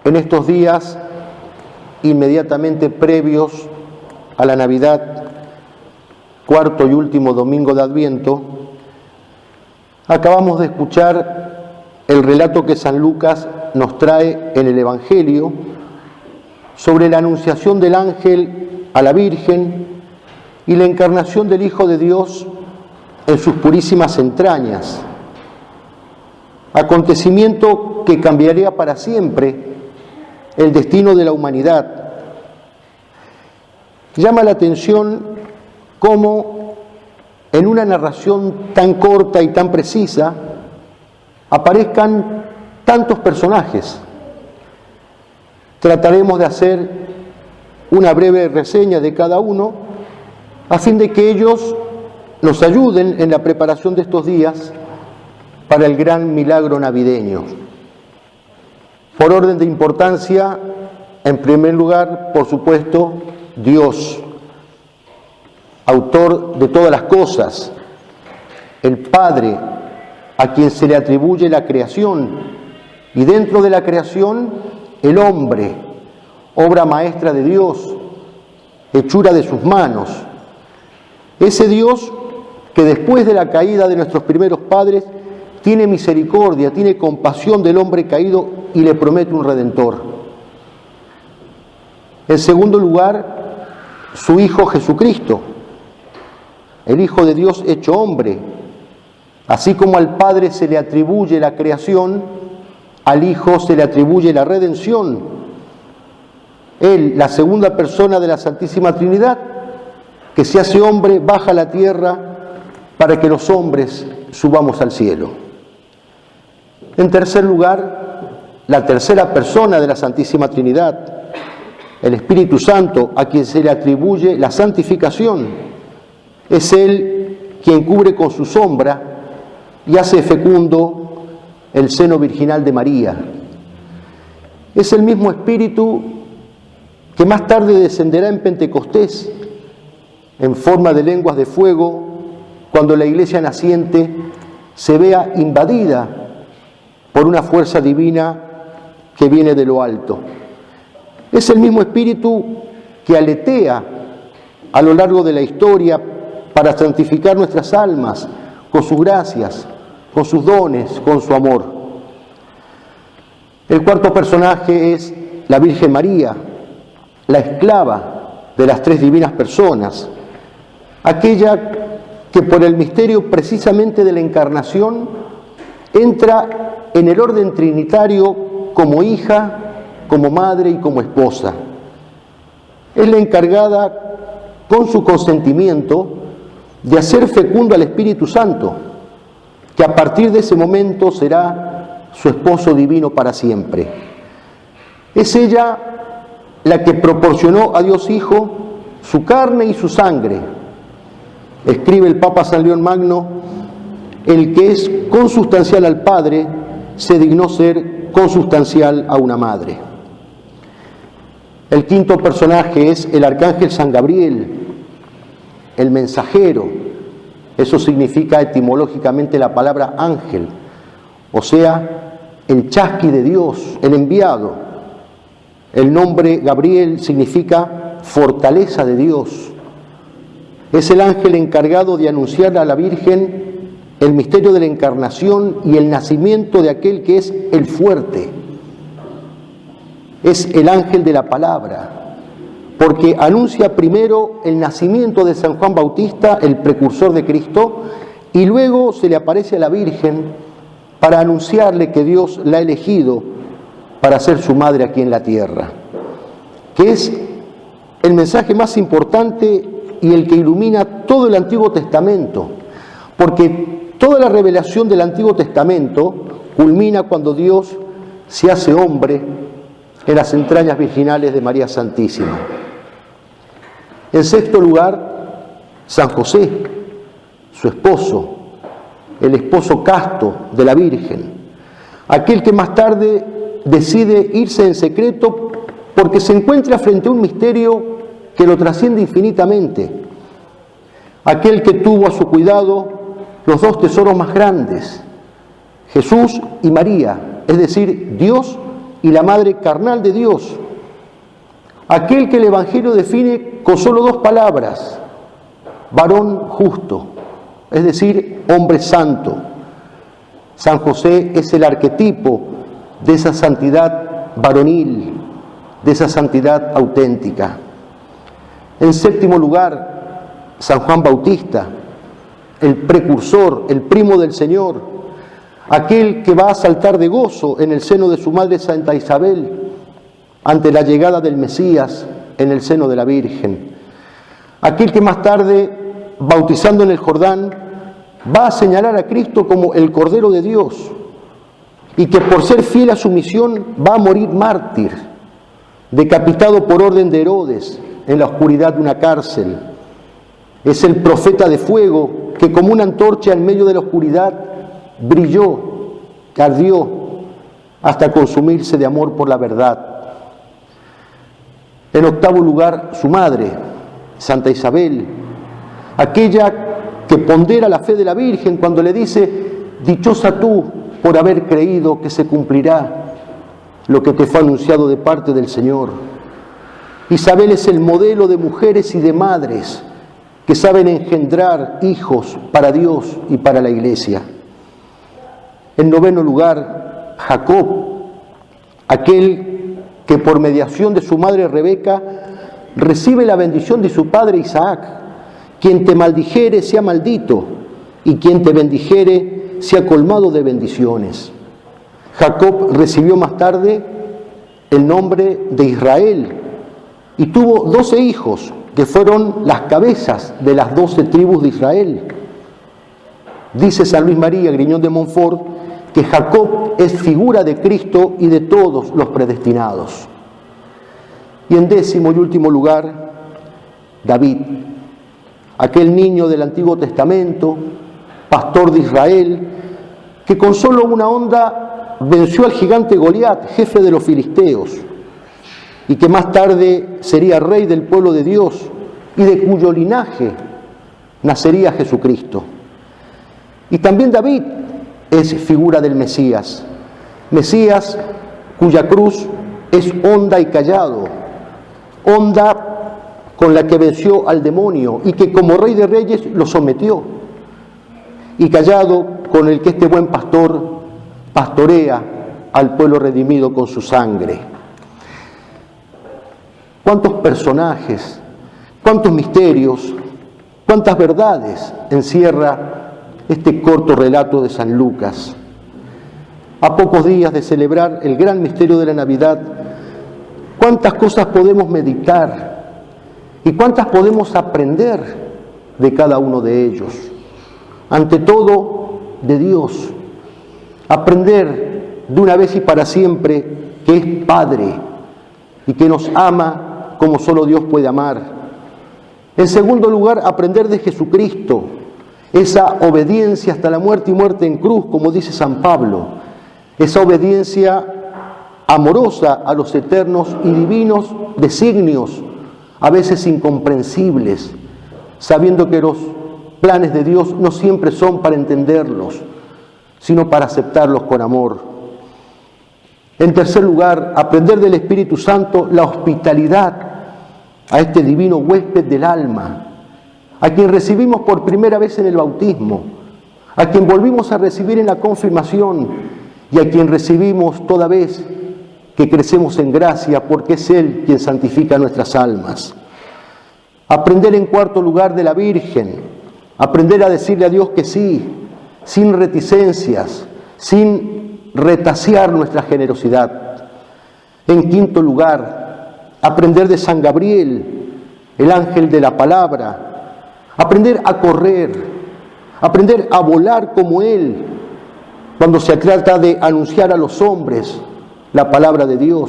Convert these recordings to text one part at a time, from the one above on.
en estos días inmediatamente previos a la Navidad, cuarto y último domingo de Adviento, acabamos de escuchar el relato que San Lucas nos trae en el Evangelio sobre la anunciación del ángel a la Virgen y la encarnación del Hijo de Dios en sus purísimas entrañas, acontecimiento que cambiaría para siempre el destino de la humanidad. Llama la atención cómo en una narración tan corta y tan precisa aparezcan tantos personajes. Trataremos de hacer una breve reseña de cada uno a fin de que ellos nos ayuden en la preparación de estos días para el gran milagro navideño. Por orden de importancia, en primer lugar, por supuesto, Dios, autor de todas las cosas, el Padre, a quien se le atribuye la creación, y dentro de la creación, el hombre, obra maestra de Dios, hechura de sus manos. Ese Dios que después de la caída de nuestros primeros padres tiene misericordia, tiene compasión del hombre caído y le promete un Redentor. En segundo lugar, su Hijo Jesucristo, el Hijo de Dios hecho hombre. Así como al Padre se le atribuye la creación, al Hijo se le atribuye la redención. Él, la segunda persona de la Santísima Trinidad, que se hace hombre, baja a la tierra para que los hombres subamos al cielo. En tercer lugar, la tercera persona de la Santísima Trinidad, el Espíritu Santo, a quien se le atribuye la santificación. Es Él quien cubre con su sombra y hace fecundo el seno virginal de María. Es el mismo Espíritu que más tarde descenderá en Pentecostés en forma de lenguas de fuego, cuando la iglesia naciente se vea invadida por una fuerza divina que viene de lo alto. Es el mismo Espíritu que aletea a lo largo de la historia para santificar nuestras almas con sus gracias, con sus dones, con su amor. El cuarto personaje es la Virgen María, la esclava de las tres divinas personas, aquella que por el misterio precisamente de la encarnación entra en el orden trinitario como hija, como madre y como esposa. Es la encargada, con su consentimiento, de hacer fecundo al Espíritu Santo, que a partir de ese momento será su esposo divino para siempre. Es ella la que proporcionó a Dios Hijo su carne y su sangre. Escribe el Papa San León Magno: el que es consustancial al Padre se dignó ser consustancial a una madre. El quinto personaje es el arcángel San Gabriel, el mensajero. Eso significa etimológicamente la palabra ángel, o sea, el chasqui de Dios, el enviado. El nombre Gabriel significa fortaleza de Dios. Es el ángel encargado de anunciar a la Virgen el misterio de la encarnación y el nacimiento de aquel que es el fuerte. Es el ángel de la palabra, porque anuncia primero el nacimiento de San Juan Bautista, el precursor de Cristo, y luego se le aparece a la Virgen para anunciarle que Dios la ha elegido para ser su madre aquí en la tierra, que es el mensaje más importante y el que ilumina todo el Antiguo Testamento, porque toda la revelación del Antiguo Testamento culmina cuando Dios se hace hombre en las entrañas virginales de María Santísima. En sexto lugar, San José, su esposo, el esposo casto de la Virgen, aquel que más tarde decide irse en secreto porque se encuentra frente a un misterio que lo trasciende infinitamente, aquel que tuvo a su cuidado los dos tesoros más grandes, Jesús y María, es decir, Dios y la madre carnal de Dios, aquel que el Evangelio define con solo 2 palabras: varón justo, es decir, hombre santo. San José es el arquetipo de esa santidad varonil, de esa santidad auténtica. En 7º lugar, San Juan Bautista, el precursor, el primo del Señor, aquel que va a saltar de gozo en el seno de su madre Santa Isabel ante la llegada del Mesías en el seno de la Virgen. Aquel que más tarde, bautizando en el Jordán, va a señalar a Cristo como el Cordero de Dios y que por ser fiel a su misión va a morir mártir, decapitado por orden de Herodes en la oscuridad de una cárcel. Es el profeta de fuego que como una antorcha en medio de la oscuridad brilló, ardió, hasta consumirse de amor por la verdad. En 8º lugar, su madre, Santa Isabel, aquella que pondera la fe de la Virgen cuando le dice: dichosa tú por haber creído que se cumplirá lo que te fue anunciado de parte del Señor. Isabel es el modelo de mujeres y de madres que saben engendrar hijos para Dios y para la Iglesia. En 9º lugar, Jacob, aquel que por mediación de su madre Rebeca recibe la bendición de su padre Isaac: quien te maldijere sea maldito, y quien te bendijere sea colmado de bendiciones. Jacob recibió más tarde el nombre de Israel y tuvo 12 hijos que fueron las cabezas de las 12 tribus de Israel. Dice San Luis María Griñón de Montfort que Jacob es figura de Cristo y de todos los predestinados. Y en 10º y último lugar, David, aquel niño del Antiguo Testamento, pastor de Israel, que con solo una onda venció al gigante Goliat, jefe de los filisteos, y que más tarde sería rey del pueblo de Dios y de cuyo linaje nacería Jesucristo. Y también David es figura del Mesías, Mesías cuya cruz es honda y callado, honda con la que venció al demonio y que como rey de reyes lo sometió, y callado con el que este buen pastor pastorea al pueblo redimido con su sangre. Cuántos personajes, cuántos misterios, cuántas verdades encierra este corto relato de San Lucas. A pocos días de celebrar el gran misterio de la Navidad, cuántas cosas podemos meditar y cuántas podemos aprender de cada uno de ellos. Ante todo, de Dios. Aprender de una vez y para siempre que es Padre y que nos ama como solo Dios puede amar. En segundo lugar, aprender de Jesucristo, esa obediencia hasta la muerte y muerte en cruz, como dice San Pablo, esa obediencia amorosa a los eternos y divinos designios, a veces incomprensibles, sabiendo que los planes de Dios no siempre son para entenderlos, sino para aceptarlos con amor. En tercer lugar, aprender del Espíritu Santo la hospitalidad a este divino huésped del alma, a quien recibimos por primera vez en el bautismo, a quien volvimos a recibir en la confirmación y a quien recibimos toda vez que crecemos en gracia, porque es Él quien santifica nuestras almas. Aprender en cuarto lugar de la Virgen, aprender a decirle a Dios que sí, sin reticencias, sin retasear nuestra generosidad. En quinto lugar, aprender de San Gabriel, el ángel de la palabra, aprender a correr, aprender a volar como Él, cuando se trata de anunciar a los hombres la palabra de Dios.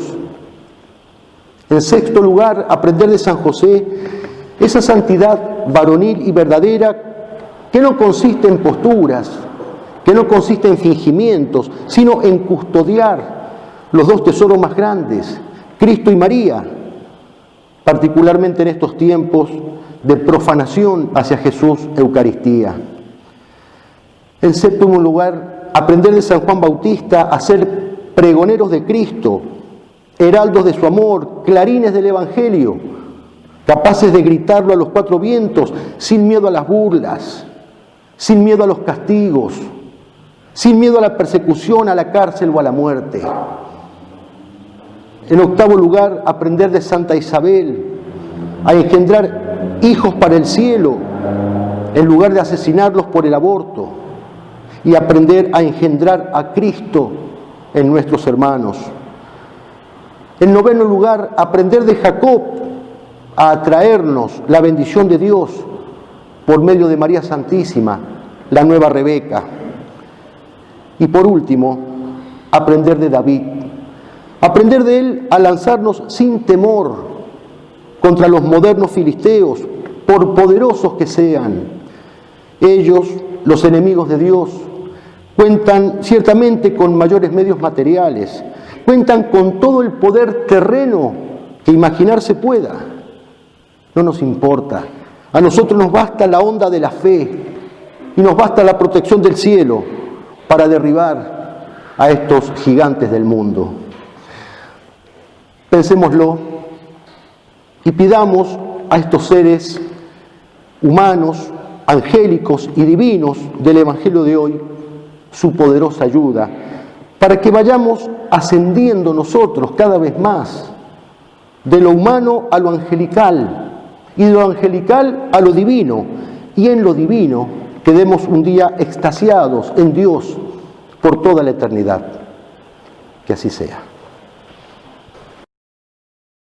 En sexto lugar, aprender de San José esa santidad varonil y verdadera que no consiste en posturas, que no consiste en fingimientos, sino en custodiar los 2 tesoros más grandes, Cristo y María, particularmente en estos tiempos de profanación hacia Jesús, Eucaristía. En séptimo lugar, aprender de San Juan Bautista a ser pregoneros de Cristo heraldos de su amor, clarines del Evangelio, capaces de gritarlo a los cuatro vientos, sin miedo a las burlas, sin miedo a los castigos, sin miedo a la persecución, a la cárcel o a la muerte. En octavo lugar, aprender de Santa Isabel a engendrar hijos para el cielo en lugar de asesinarlos por el aborto, y aprender a engendrar a Cristo en nuestros hermanos. En noveno lugar, aprender de Jacob a atraernos la bendición de Dios por medio de María Santísima, la nueva Rebeca. Y por último, aprender de David. Aprender de él a lanzarnos sin temor contra los modernos filisteos, por poderosos que sean. Ellos, los enemigos de Dios, cuentan ciertamente con mayores medios materiales, cuentan con todo el poder terreno que imaginarse pueda. No nos importa. A nosotros nos basta la onda de la fe y nos basta la protección del cielo para derribar a estos gigantes del mundo. Pensémoslo y pidamos a estos seres humanos, angélicos y divinos del Evangelio de hoy su poderosa ayuda para que vayamos ascendiendo nosotros cada vez más de lo humano a lo angelical y de lo angelical a lo divino, y en lo divino quedemos un día extasiados en Dios por toda la eternidad. Que así sea.